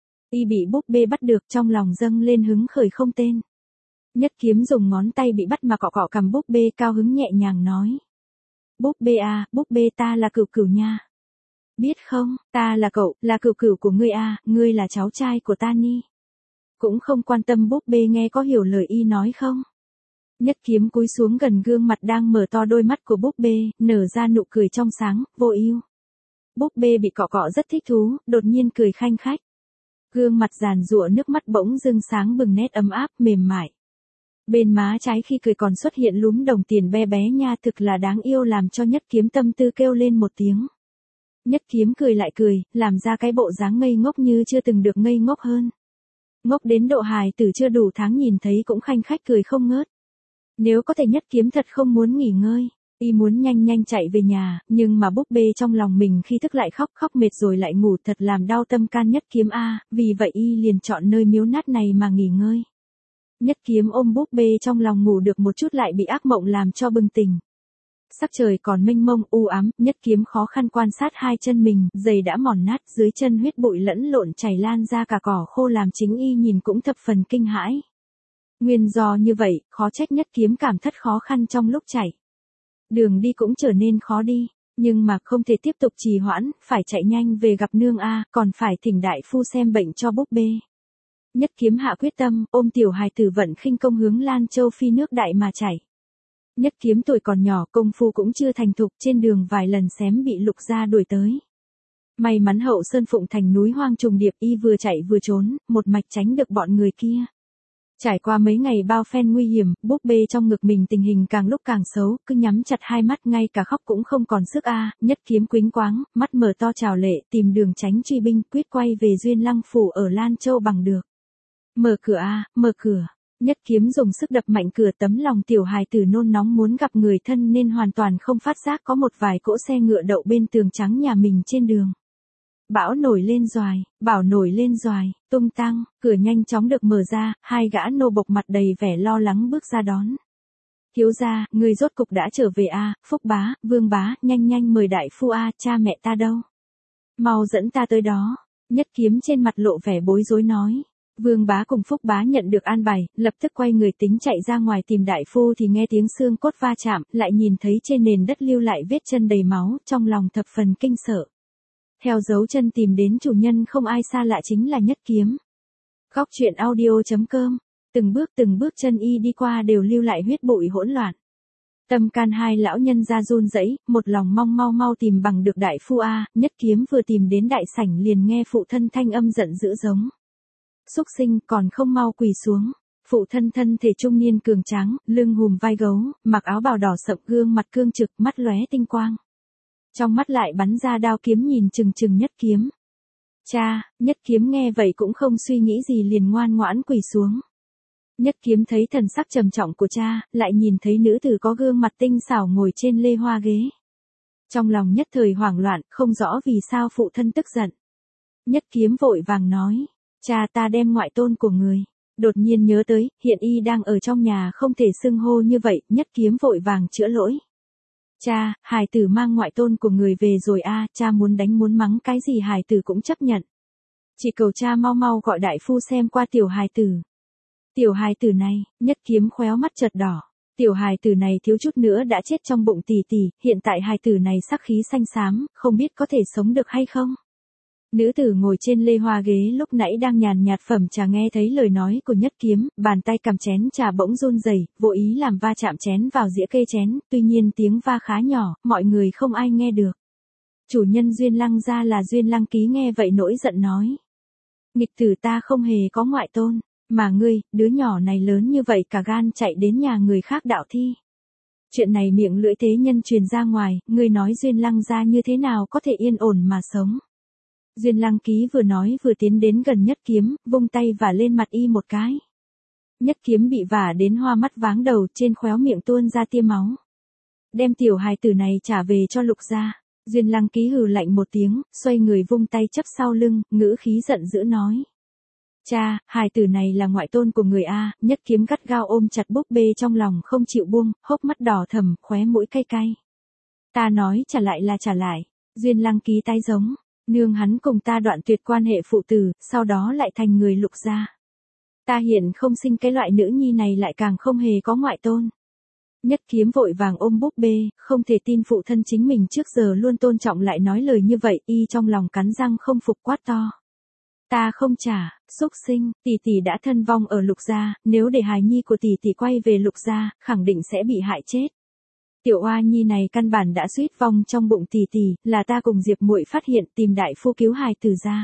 Y bị búp bê bắt được, trong lòng dâng lên hứng khởi không tên. Nhất Kiếm dùng ngón tay bị bắt mà cọ cọ cằm búp bê, cao hứng nhẹ nhàng nói. Búp bê à, búp bê ta là cửu cửu nha. Biết không, ta là cậu, là cửu cửu của ngươi à, ngươi là cháu trai của ta ni. Cũng không quan tâm búp bê nghe có hiểu lời y nói không. Nhất Kiếm cúi xuống gần gương mặt đang mở to đôi mắt của búp bê, nở ra nụ cười trong sáng, vô ưu. Búp bê bị cọ cọ rất thích thú, đột nhiên cười khanh khách. Gương mặt giàn giụa nước mắt bỗng dưng sáng bừng nét ấm áp, mềm mại. Bên má trái khi cười còn xuất hiện lúm đồng tiền bé bé nha, thực là đáng yêu, làm cho Nhất Kiếm tâm tư kêu lên một tiếng. Nhất Kiếm cười lại cười, làm ra cái bộ dáng ngây ngốc như chưa từng được ngây ngốc hơn. Ngốc đến độ hài tử chưa đủ tháng nhìn thấy cũng khanh khách cười không ngớt. Nếu có thể Nhất Kiếm thật không muốn nghỉ ngơi, y muốn nhanh nhanh chạy về nhà, nhưng mà búp bê trong lòng mình khi thức lại khóc, khóc mệt rồi lại ngủ, thật làm đau tâm can Nhất Kiếm a, vì vậy y liền chọn nơi miếu nát này mà nghỉ ngơi. Nhất Kiếm ôm búp bê trong lòng ngủ được một chút lại bị ác mộng làm cho bừng tỉnh. Sắc trời còn mênh mông u ám, Nhất Kiếm khó khăn quan sát hai chân mình, giày đã mòn nát, dưới chân huyết bụi lẫn lộn chảy lan ra cả cỏ khô làm chính y nhìn cũng thập phần kinh hãi. Nguyên do như vậy, khó trách Nhất Kiếm cảm thất khó khăn trong lúc chạy. Đường đi cũng trở nên khó đi, nhưng mà không thể tiếp tục trì hoãn, phải chạy nhanh về gặp nương a, còn phải thỉnh đại phu xem bệnh cho búp bê. Nhất Kiếm hạ quyết tâm, ôm tiểu hài tử vận khinh công hướng Lan Châu Phi nước đại mà chạy. Nhất Kiếm tuổi còn nhỏ, công phu cũng chưa thành thục, trên đường vài lần xém bị Lục gia đuổi tới. May mắn Hậu Sơn Phụng thành núi hoang trùng điệp, y vừa chạy vừa trốn, một mạch tránh được bọn người kia. Trải qua mấy ngày bao phen nguy hiểm, búp bê trong ngực mình tình hình càng lúc càng xấu, cứ nhắm chặt hai mắt ngay cả khóc cũng không còn sức a. Nhất Kiếm quĩnh quáng, mắt mở to trào lệ, tìm đường tránh truy binh, quyết quay về Duyên Lăng phủ ở Lan Châu bằng được. Mở cửa a, mở cửa. Nhất Kiếm dùng sức đập mạnh cửa, tấm lòng tiểu hài tử nôn nóng muốn gặp người thân nên hoàn toàn không phát giác có một vài cỗ xe ngựa đậu bên tường trắng nhà mình trên đường. Bão nổi lên doài, bảo nổi lên doài, tung tăng, cửa nhanh chóng được mở ra, hai gã nô bộc mặt đầy vẻ lo lắng bước ra đón. Thiếu gia, người rốt cục đã trở về a, Phúc bá, Vương bá, nhanh nhanh mời đại phu a, cha mẹ ta đâu? Mau dẫn ta tới đó. Nhất Kiếm trên mặt lộ vẻ bối rối nói. Vương bá cùng Phúc bá nhận được an bài, lập tức quay người tính chạy ra ngoài tìm đại phu thì nghe tiếng xương cốt va chạm, lại nhìn thấy trên nền đất lưu lại vết chân đầy máu, trong lòng thập phần kinh sợ. Theo dấu chân tìm đến chủ nhân không ai xa lạ chính là Nhất Kiếm. Góc truyện audio.com, từng bước từng bước chân y đi qua đều lưu lại huyết bụi hỗn loạn. Tâm can hai lão nhân ra run rẩy, một lòng mong mau mau tìm bằng được đại phu a. Nhất Kiếm vừa tìm đến đại sảnh liền nghe phụ thân thanh âm giận dữ giống. Xúc sinh, còn không mau quỳ xuống. Phụ thân thân thể trung niên cường tráng, lưng hùm vai gấu, mặc áo bào đỏ sậm, gương mặt cương trực, mắt lóe tinh quang. Trong mắt lại bắn ra đao kiếm nhìn chừng chừng Nhất Kiếm. Cha, Nhất Kiếm nghe vậy cũng không suy nghĩ gì liền ngoan ngoãn quỳ xuống. Nhất Kiếm thấy thần sắc trầm trọng của cha, lại nhìn thấy nữ tử có gương mặt tinh xảo ngồi trên lê hoa ghế. Trong lòng nhất thời hoảng loạn, không rõ vì sao phụ thân tức giận. Nhất Kiếm vội vàng nói, cha ta đem ngoại tôn của người. Đột nhiên nhớ tới, hiện y đang ở trong nhà không thể xưng hô như vậy, Nhất Kiếm vội vàng chữa lỗi. Cha, hài tử mang ngoại tôn của người về rồi a, cha muốn đánh muốn mắng cái gì hài tử cũng chấp nhận. Chỉ cầu cha mau mau gọi đại phu xem qua tiểu hài tử. Tiểu hài tử này, Nhất Kiếm khéo mắt chợt đỏ. Tiểu hài tử này thiếu chút nữa đã chết trong bụng tỷ tỷ, hiện tại hài tử này sắc khí xanh xám, không biết có thể sống được hay không. Nữ tử ngồi trên lê hoa ghế lúc nãy đang nhàn nhạt phẩm trà nghe thấy lời nói của Nhất Kiếm, bàn tay cầm chén trà bỗng run rẩy, vô ý làm va chạm chén vào dĩa kê chén, tuy nhiên tiếng va khá nhỏ, mọi người không ai nghe được. Chủ nhân Duyên Lăng gia là Duyên Lăng Ký nghe vậy nổi giận nói. Nghịch tử ta không hề có ngoại tôn, Mà ngươi, đứa nhỏ này lớn như vậy cả gan chạy đến nhà người khác đạo thi. Chuyện này miệng lưỡi thế nhân truyền ra ngoài, ngươi nói Duyên Lăng gia như thế nào có thể yên ổn mà sống. Duyên Lăng Ký vừa nói vừa tiến đến gần Nhất Kiếm, vung tay vả lên mặt y một cái. Nhất Kiếm bị vả đến hoa mắt váng đầu, trên khóe miệng tuôn ra tia máu. Đem tiểu hài tử này trả về cho Lục gia. Duyên Lăng Ký hừ lạnh một tiếng, xoay người vung tay chấp sau lưng, ngữ khí giận dữ nói. Cha, hài tử này là ngoại tôn của người A. Nhất Kiếm gắt gao ôm chặt búp bê trong lòng không chịu buông, hốc mắt đỏ thầm, khóe mũi cay cay. Ta nói trả lại là trả lại. Duyên Lăng Ký tái giống. Nương hắn cùng ta đoạn tuyệt quan hệ phụ tử, sau đó lại thành người Lục gia. Ta hiện không sinh cái loại nữ nhi này lại càng không hề có ngoại tôn. Nhất Kiếm vội vàng ôm búp bê, không thể tin phụ thân chính mình trước giờ luôn tôn trọng lại nói lời như vậy, y trong lòng cắn răng không phục quát to. Ta không trả, xúc sinh, tỷ tỷ đã thân vong ở Lục gia, nếu để hài nhi của tỷ tỷ quay về Lục gia, khẳng định sẽ bị hại chết. Tiểu oa nhi này căn bản đã suýt vong trong bụng tỷ tỷ, là ta cùng Diệp muội phát hiện tìm đại phu cứu hài tử ra.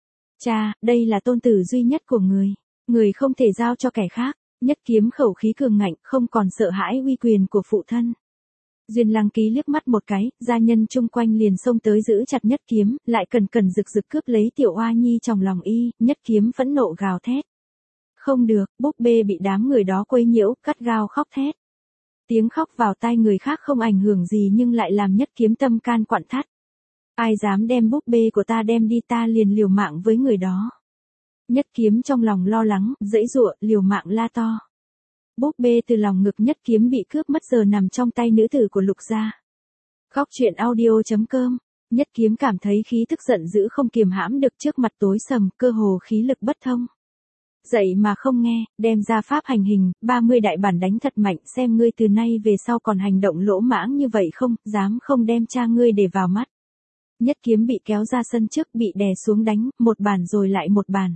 Cha, đây là tôn tử duy nhất của người, người không thể giao cho kẻ khác. Nhất Kiếm khẩu khí cường ngạnh, không còn sợ hãi uy quyền của phụ thân. Duyên Lăng Ký liếc mắt một cái, gia nhân chung quanh liền xông tới giữ chặt Nhất Kiếm, lại cần cần rực rực cướp lấy tiểu oa nhi trong lòng y, Nhất Kiếm phẫn nộ gào thét. Không được, búp bê bị đám người đó quấy nhiễu, cắt gao khóc thét. Tiếng khóc vào tai người khác không ảnh hưởng gì nhưng lại làm Nhất Kiếm tâm can quặn thắt. Ai dám đem búp bê của ta đem đi ta liền liều mạng với người đó. Nhất Kiếm trong lòng lo lắng, giãy giụa, liều mạng la to. Búp bê từ lòng ngực Nhất Kiếm bị cướp mất giờ nằm trong tay nữ tử của Lục gia. Khóc chuyện audio chấm com. Nhất Kiếm cảm thấy khí tức giận dữ không kiềm hãm được trước mặt tối sầm, cơ hồ khí lực bất thông. Dậy mà không nghe, đem ra pháp hành hình, ba mươi đại bản đánh thật mạnh xem ngươi từ nay về sau còn hành động lỗ mãng như vậy không, dám không đem cha ngươi để vào mắt. Nhất Kiếm bị kéo ra sân trước bị đè xuống đánh, một bàn rồi lại một bàn.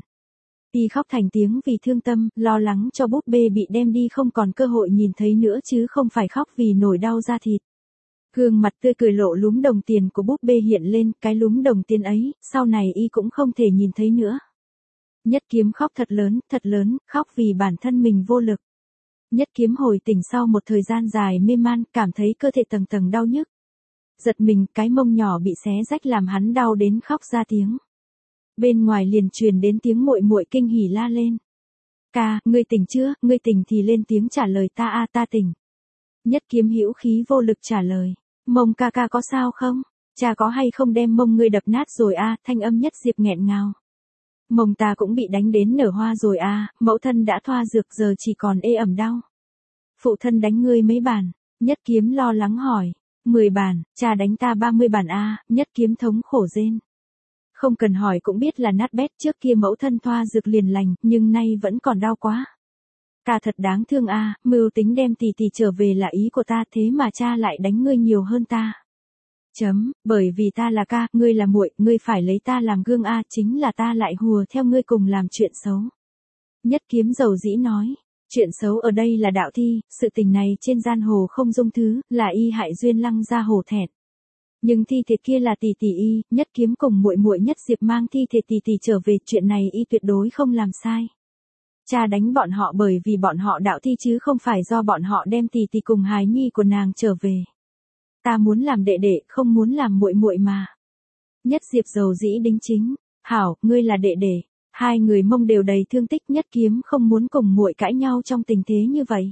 Y khóc thành tiếng vì thương tâm, lo lắng cho búp bê bị đem đi không còn cơ hội nhìn thấy nữa chứ không phải khóc vì nổi đau da thịt. Gương mặt tươi cười lộ lúm đồng tiền của búp bê hiện lên, cái lúm đồng tiền ấy, sau này y cũng không thể nhìn thấy nữa. Nhất Kiếm khóc thật lớn, thật lớn, khóc vì bản thân mình vô lực. Nhất Kiếm hồi tỉnh sau một thời gian dài mê man, cảm thấy cơ thể tầng tầng đau nhức. Giật mình, cái mông nhỏ bị xé rách làm hắn đau đến khóc ra tiếng. Bên ngoài liền truyền đến tiếng muội muội kinh hỉ la lên. Ca, ngươi tỉnh chưa, ngươi tỉnh thì lên tiếng trả lời ta a ta tỉnh. Nhất Kiếm hữu khí vô lực trả lời. Mông ca ca có sao không? Cha có hay không đem mông ngươi đập nát rồi a? Thanh âm Nhất Diệp nghẹn ngào. Mông ta cũng bị đánh đến nở hoa rồi a, mẫu thân đã thoa dược giờ chỉ còn ê ẩm đau. Phụ thân đánh ngươi mấy bàn? Nhất Kiếm lo lắng hỏi. Mười bàn, cha đánh ta ba mươi bàn a, Nhất Kiếm thống khổ rên. Không cần hỏi cũng biết là nát bét, trước kia mẫu thân thoa dược liền lành, nhưng nay vẫn còn đau quá. Ca thật đáng thương a, mưu tính đem tỷ tỷ trở về là ý của ta, thế mà cha lại đánh ngươi nhiều hơn ta. Chấm, bởi vì ta là ca, ngươi là muội, ngươi phải lấy ta làm gương a, chính là ta lại hùa theo ngươi cùng làm chuyện xấu. Nhất Kiếm dầu dĩ nói, chuyện xấu ở đây là đạo thi, sự tình này trên giang hồ không dung thứ, là y hại Duyên Lăng gia hổ thẹn. Nhưng thi thể kia là tỷ tỷ y, Nhất Kiếm cùng muội muội Nhất Diệp mang thi thể tỷ tỷ trở về, chuyện này y tuyệt đối không làm sai. Cha đánh bọn họ bởi vì bọn họ đạo thi chứ không phải do bọn họ đem tỷ tỷ cùng hài nhi của nàng trở về. Ta muốn làm đệ đệ, không muốn làm muội muội mà. Nhất Diệp dầu dĩ đính chính, hảo, ngươi là đệ đệ. Hai người mông đều đầy thương tích, Nhất Kiếm không muốn cùng muội cãi nhau trong tình thế như vậy.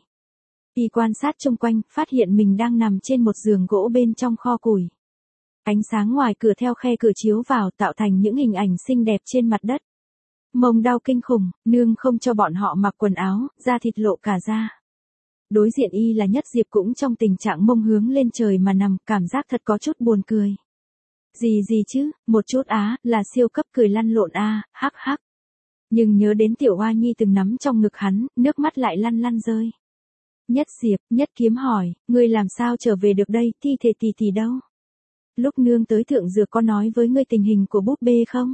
Y quan sát xung quanh, phát hiện mình đang nằm trên một giường gỗ bên trong kho củi. Ánh sáng ngoài cửa theo khe cửa chiếu vào tạo thành những hình ảnh xinh đẹp trên mặt đất. Mông đau kinh khủng, nương không cho bọn họ mặc quần áo, da thịt lộ cả da. Đối diện y là Nhất Diệp cũng trong tình trạng mông hướng lên trời mà nằm, cảm giác thật có chút buồn cười. Gì gì chứ, một chút á, là siêu cấp cười lăn lộn a, hắc hắc. Nhưng nhớ đến tiểu oa nhi từng nắm trong ngực hắn, nước mắt lại lăn lăn rơi. Nhất Diệp, Nhất Kiếm hỏi, ngươi làm sao trở về được đây, thi thể tỷ tỷ đâu? Lúc nương tới thượng dược có nói với ngươi tình hình của búp bê không?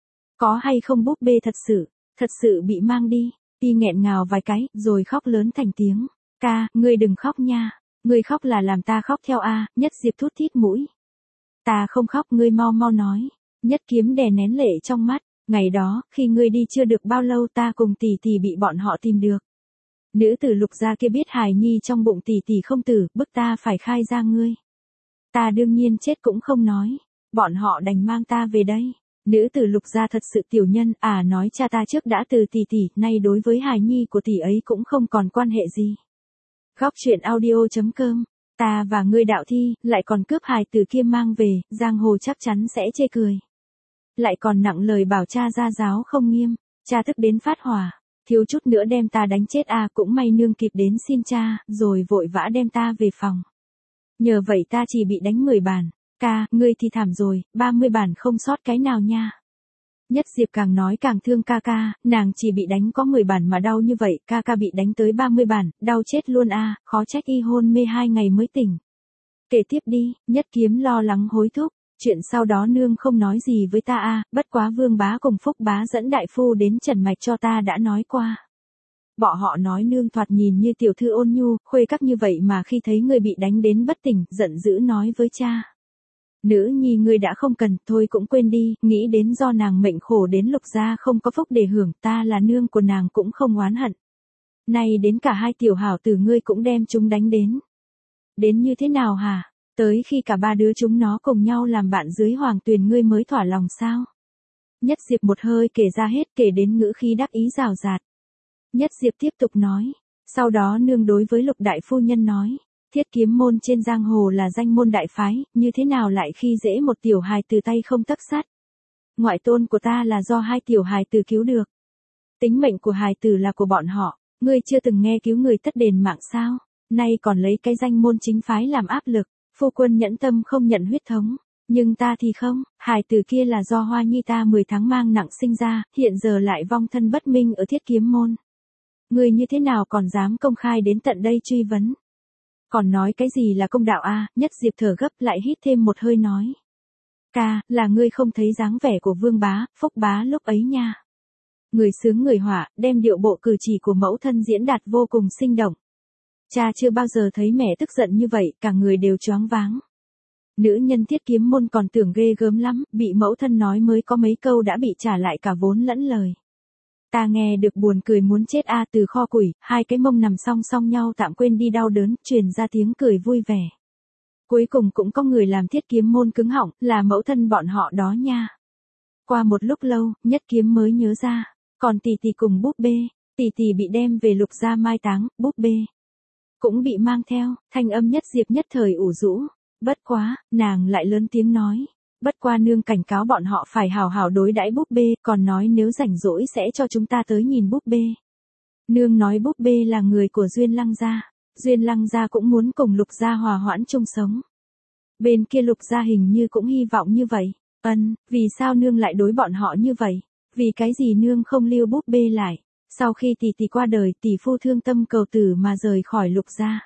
Có hay không búp bê thật sự, thật sự bị mang đi, y nghẹn ngào vài cái, rồi khóc lớn thành tiếng. Ca, ngươi đừng khóc nha, ngươi khóc là làm ta khóc theo a, Nhất Diệp thút thít mũi. Ta không khóc, ngươi mau mau nói. Nhất Kiếm đè nén lệ trong mắt, ngày đó, khi ngươi đi chưa được bao lâu ta cùng tỷ tỷ bị bọn họ tìm được. Nữ tử Lục gia kia biết hài nhi trong bụng tỷ tỷ không tử, bức ta phải khai ra ngươi. Ta đương nhiên chết cũng không nói, bọn họ đành mang ta về đây. Nữ tử Lục gia thật sự tiểu nhân, à nói cha ta trước đã từ tỷ tỷ, nay đối với hài nhi của tỷ ấy cũng không còn quan hệ gì. Góc truyện audio.com, ta và ngươi đạo thi, lại còn cướp hài tử kia mang về, giang hồ chắc chắn sẽ chê cười. Lại còn nặng lời bảo cha gia giáo không nghiêm, cha tức đến phát hỏa, thiếu chút nữa đem ta đánh chết à, cũng may nương kịp đến xin cha, rồi vội vã đem ta về phòng. Nhờ vậy ta chỉ bị đánh mười bàn, ca, ngươi thì thảm rồi, ba mươi bàn không sót cái nào nha. Nhất Diệp càng nói càng thương ca ca, nàng chỉ bị đánh có mười bàn mà đau như vậy, ca ca bị đánh tới ba mươi bàn, đau chết luôn a, à, khó trách y hôn mê hai ngày mới tỉnh. Kể tiếp đi, Nhất Kiếm lo lắng hối thúc, chuyện sau đó nương không nói gì với ta a, à, bất quá Vương bá cùng Phúc bá dẫn đại phu đến trần mạch cho ta đã nói qua. Bọn họ nói nương thoạt nhìn như tiểu thư ôn nhu, khuê các như vậy mà khi thấy người bị đánh đến bất tỉnh, giận dữ nói với cha. Nữ nhi ngươi đã không cần, thôi cũng quên đi, nghĩ đến do nàng mệnh khổ đến Lục gia không có phúc để hưởng, ta là nương của nàng cũng không oán hận. Nay đến cả hai tiểu hảo tử ngươi cũng đem chúng đánh đến. Đến như thế nào hả? Tới khi cả ba đứa chúng nó cùng nhau làm bạn dưới hoàng tuyền ngươi mới thỏa lòng sao? Nhất Diệp một hơi kể ra hết, kể đến ngữ khí đắc ý rào rạt. Nhất Diệp tiếp tục nói, sau đó nương đối với Lục đại phu nhân nói. Thiết kiếm môn trên giang hồ là danh môn đại phái, như thế nào lại khi dễ một tiểu hài từ tay không tấc sắt. Ngoại tôn của ta là do hai tiểu hài tử cứu được. Tính mệnh của hài tử là của bọn họ, ngươi chưa từng nghe cứu người tất đền mạng sao, nay còn lấy cái danh môn chính phái làm áp lực, phu quân nhẫn tâm không nhận huyết thống, nhưng ta thì không, hài tử kia là do Hoa Nhi ta mười tháng mang nặng sinh ra, hiện giờ lại vong thân bất minh ở Thiết kiếm môn. Ngươi như thế nào còn dám công khai đến tận đây truy vấn? Còn nói cái gì là công đạo a? Nhất Diệp thở gấp lại hít thêm một hơi nói. Ca, là ngươi không thấy dáng vẻ của Vương bá, Phúc bá lúc ấy nha. Người sướng người họa, đem điệu bộ cử chỉ của mẫu thân diễn đạt vô cùng sinh động. Cha chưa bao giờ thấy mẹ tức giận như vậy, cả người đều choáng váng. Nữ nhân Thiết kiếm môn còn tưởng ghê gớm lắm, bị mẫu thân nói mới có mấy câu đã bị trả lại cả vốn lẫn lời. Ta nghe được buồn cười muốn chết a, từ kho củi, hai cái mông nằm song song nhau tạm quên đi đau đớn, truyền ra tiếng cười vui vẻ. Cuối cùng cũng có người làm Thiết kiếm môn cứng họng, là mẫu thân bọn họ đó nha. Qua một lúc lâu, Nhất Kiếm mới nhớ ra, còn tỷ tỷ cùng búp bê, tỷ tỷ bị đem về Lục gia mai táng, búp bê cũng bị mang theo, thanh âm Nhất Diệp nhất thời ủ rũ. Bất quá, nàng lại lớn tiếng nói. Bất qua nương cảnh cáo bọn họ phải hào hào đối đãi búp bê, còn nói nếu rảnh rỗi sẽ cho chúng ta tới nhìn búp bê. Nương nói búp bê là người của Duyên Lăng gia, Duyên Lăng gia cũng muốn cùng Lục gia hòa hoãn chung sống. Bên kia Lục gia hình như cũng hy vọng như vậy. Ân, vì sao nương lại đối bọn họ như vậy? Vì cái gì nương không lưu búp bê lại? Sau khi tỷ tỷ qua đời, tỷ phu thương tâm cầu tử mà rời khỏi Lục gia.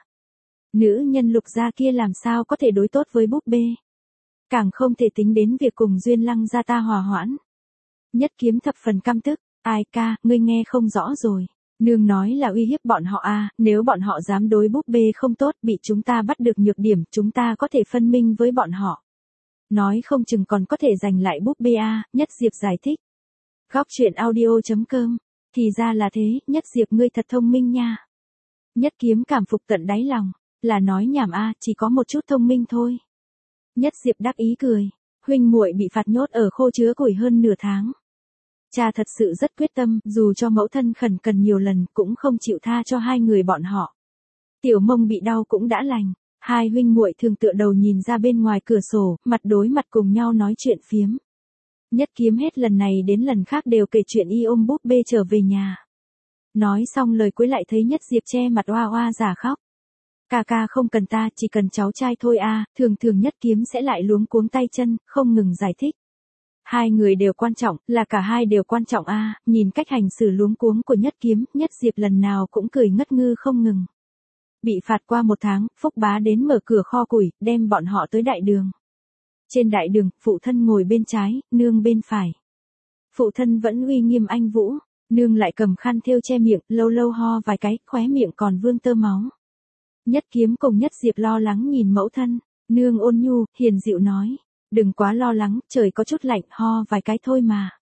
Nữ nhân Lục gia kia làm sao có thể đối tốt với búp bê? Càng không thể tính đến việc cùng Duyên Lăng gia ta hòa hoãn. Nhất Kiếm thập phần căm tức, ai ca, ngươi nghe không rõ rồi. Nương nói là uy hiếp bọn họ à, nếu bọn họ dám đối búp bê không tốt, bị chúng ta bắt được nhược điểm, chúng ta có thể phân minh với bọn họ. Nói không chừng còn có thể giành lại búp bê à, Nhất Diệp giải thích. Góc truyện audio.com, thì ra là thế, Nhất Diệp ngươi thật thông minh nha. Nhất Kiếm cảm phục tận đáy lòng, là nói nhảm à, chỉ có một chút thông minh thôi. Nhất Diệp đắc ý cười, huynh muội bị phạt nhốt ở khô chứa củi hơn nửa tháng. Cha thật sự rất quyết tâm, dù cho mẫu thân khẩn cần nhiều lần cũng không chịu tha cho hai người bọn họ. Tiểu mông bị đau cũng đã lành, hai huynh muội thường tựa đầu nhìn ra bên ngoài cửa sổ, mặt đối mặt cùng nhau nói chuyện phiếm. Nhất Kiếm hết lần này đến lần khác đều kể chuyện y ôm búp bê trở về nhà. Nói xong lời cuối lại thấy Nhất Diệp che mặt oa oa giả khóc. Ca ca không cần ta, chỉ cần cháu trai thôi à, thường thường Nhất Kiếm sẽ lại luống cuống tay chân, không ngừng giải thích. Hai người đều quan trọng, là cả hai đều quan trọng a, à, nhìn cách hành xử luống cuống của Nhất Kiếm, Nhất Diệp lần nào cũng cười ngất ngư không ngừng. Bị phạt qua một tháng, Phúc bá đến mở cửa kho củi, đem bọn họ tới đại đường. Trên đại đường, phụ thân ngồi bên trái, nương bên phải. Phụ thân vẫn uy nghiêm anh vũ, nương lại cầm khăn thêu che miệng, lâu lâu ho vài cái, khóe miệng còn vương tơ máu. Nhất Kiếm cùng Nhất Diệp lo lắng nhìn mẫu thân, nương ôn nhu, hiền dịu nói, đừng quá lo lắng, trời có chút lạnh, ho vài cái thôi mà.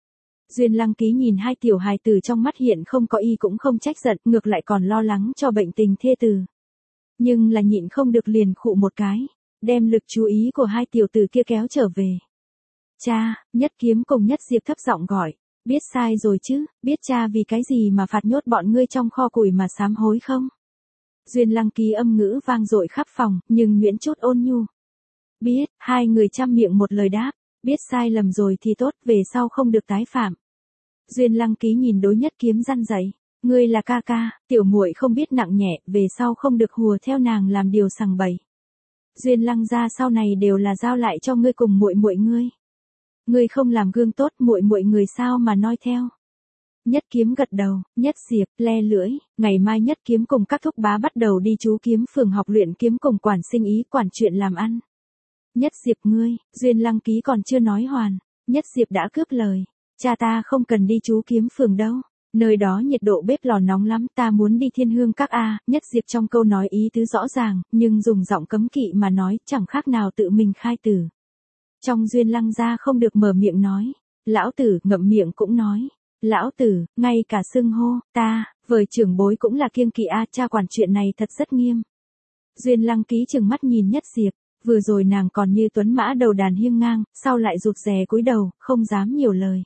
Duyên Lăng Ký nhìn hai tiểu hài tử trong mắt hiện không có y cũng không trách giận, ngược lại còn lo lắng cho bệnh tình thê tử. Nhưng là nhịn không được liền khụ một cái, đem lực chú ý của hai tiểu tử kia kéo trở về. Cha, Nhất Kiếm cùng Nhất Diệp thấp giọng gọi, biết sai rồi chứ, biết cha vì cái gì mà phạt nhốt bọn ngươi trong kho củi mà sám hối không? Duyên Lăng Ký âm ngữ vang dội khắp phòng, nhưng nhuyễn chút ôn nhu. Biết, hai người chăm miệng một lời đáp, biết sai lầm rồi thì tốt, về sau không được tái phạm. Duyên Lăng Ký nhìn đối Nhất Kiếm răn dạy, ngươi là ca ca, tiểu muội không biết nặng nhẹ, về sau không được hùa theo nàng làm điều sằng bậy. Duyên Lăng gia sau này đều là giao lại cho ngươi cùng muội muội ngươi. Ngươi không làm gương tốt, muội muội người sao mà noi theo. Nhất Kiếm gật đầu, Nhất Diệp le lưỡi, ngày mai Nhất Kiếm cùng các thúc bá bắt đầu đi chú kiếm phường học luyện kiếm cùng quản sinh ý, quản chuyện làm ăn. Nhất Diệp ngươi, Duyên Lăng Ký còn chưa nói hoàn, Nhất Diệp đã cướp lời, cha ta không cần đi chú kiếm phường đâu, nơi đó nhiệt độ bếp lò nóng lắm, ta muốn đi Thiên Hương Các a. Nhất Diệp trong câu nói ý tứ rõ ràng, nhưng dùng giọng cấm kỵ mà nói, chẳng khác nào tự mình khai tử. Trong Duyên Lăng gia không được mở miệng nói, lão tử ngậm miệng cũng nói, lão tử, ngay cả xưng hô, ta, với trưởng bối cũng là kiêng kỵ a, cha quản chuyện này thật rất nghiêm. Duyên Lăng Ký trừng mắt nhìn Nhất Diệp, vừa rồi nàng còn như tuấn mã đầu đàn hiên ngang, sau lại rụt rè cúi đầu, không dám nhiều lời.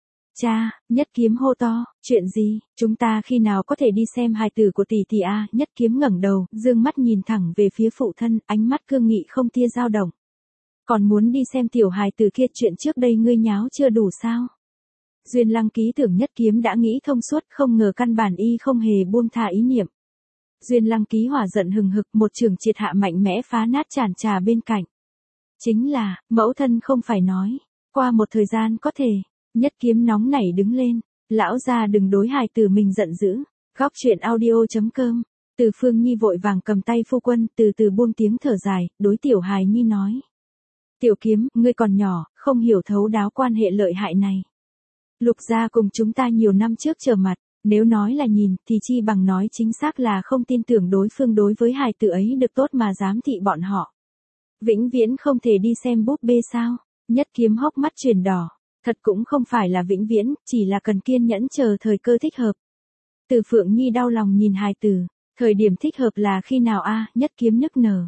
Cha, Nhất Kiếm hô to, chuyện gì, chúng ta khi nào có thể đi xem hài tử của tỷ tỷ a? Nhất Kiếm ngẩng đầu, dương mắt nhìn thẳng về phía phụ thân, ánh mắt cương nghị không tia dao động. Còn muốn đi xem tiểu hài tử kia, chuyện trước đây ngươi nháo chưa đủ sao? Duyên Lăng Ký tưởng Nhất Kiếm đã nghĩ thông suốt, không ngờ căn bản y không hề buông tha ý niệm. Duyên Lăng Ký hỏa giận hừng hực, một trường triệt hạ mạnh mẽ phá nát chản trà bên cạnh. Chính là, mẫu thân không phải nói, qua một thời gian có thể. Nhất Kiếm nóng nảy đứng lên, lão gia đừng đối hài tử mình giận dữ. Góc truyện audio chấm com. Từ Phương Nhi vội vàng cầm tay phu quân, từ từ buông tiếng thở dài, đối tiểu hài nhi nói. Tiểu Kiếm, ngươi còn nhỏ, không hiểu thấu đáo quan hệ lợi hại này. Lục gia cùng chúng ta nhiều năm trước trở mặt, nếu nói là nhìn, thì chi bằng nói chính xác là không tin tưởng đối phương đối với hài tử ấy được tốt mà giám thị bọn họ. Vĩnh viễn không thể đi xem búp bê sao? Nhất Kiếm hốc mắt chuyển đỏ. Thật cũng không phải là vĩnh viễn, chỉ là cần kiên nhẫn chờ thời cơ thích hợp. Từ Phượng Nhi đau lòng nhìn hài tử, thời điểm thích hợp là khi nào a? Nhất Kiếm nức nở.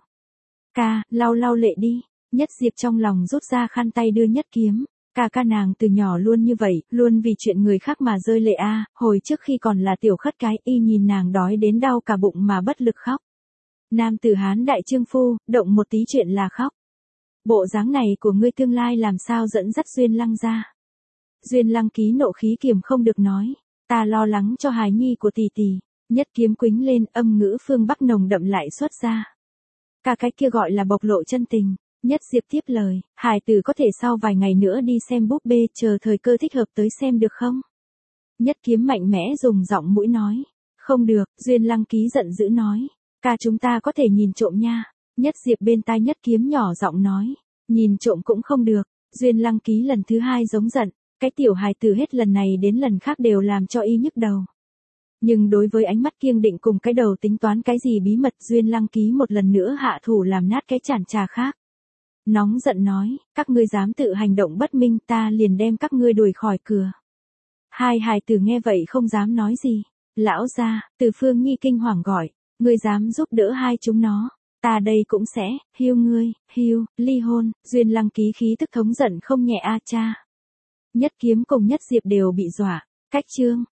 Ca, lau lau lệ đi. Nhất Diệp trong lòng rút ra khăn tay đưa Nhất Kiếm. Ca ca nàng từ nhỏ luôn như vậy, luôn vì chuyện người khác mà rơi lệ a. Hồi trước khi còn là tiểu khất cái, y nhìn nàng đói đến đau cả bụng mà bất lực khóc. Nam tử Hán đại trương phu, động một tí chuyện là khóc. Bộ dáng này của ngươi tương lai làm sao dẫn dắt Duyên Lăng ra. Duyên Lăng Ký nộ khí kiềm không được nói, ta lo lắng cho hài nhi của tỷ tỷ. Nhất Kiếm quĩnh lên, âm ngữ phương Bắc nồng đậm lại xuất ra. Cả cái kia gọi là bộc lộ chân tình. Nhất Diệp tiếp lời, hài tử có thể sau vài ngày nữa đi xem búp bê, chờ thời cơ thích hợp tới xem được không? Nhất Kiếm mạnh mẽ dùng giọng mũi nói, không được. Duyên Lăng Ký giận dữ nói, ca chúng ta có thể nhìn trộm nha. Nhất Diệp bên tai Nhất Kiếm nhỏ giọng nói, nhìn trộm cũng không được. Duyên Lăng Ký lần thứ hai giống giận, cái tiểu hài tử hết lần này đến lần khác đều làm cho y nhức đầu. Nhưng đối với ánh mắt kiêng định cùng cái đầu tính toán cái gì bí mật, Duyên Lăng Ký một lần nữa hạ thủ làm nát cái chản trà khác. Nóng giận nói, các ngươi dám tự hành động bất minh, ta liền đem các ngươi đuổi khỏi cửa. Hai hài tử nghe vậy không dám nói gì. Lão gia, Từ Phương Nhi kinh hoàng gọi, ngươi dám giúp đỡ hai chúng nó. Ta đây cũng sẽ, hiu ngươi, hiu, ly hôn. Duyên Lăng Ký khí tức thống giận không nhẹ a cha. Nhất Kiếm cùng Nhất Diệp đều bị dọa, cách chương.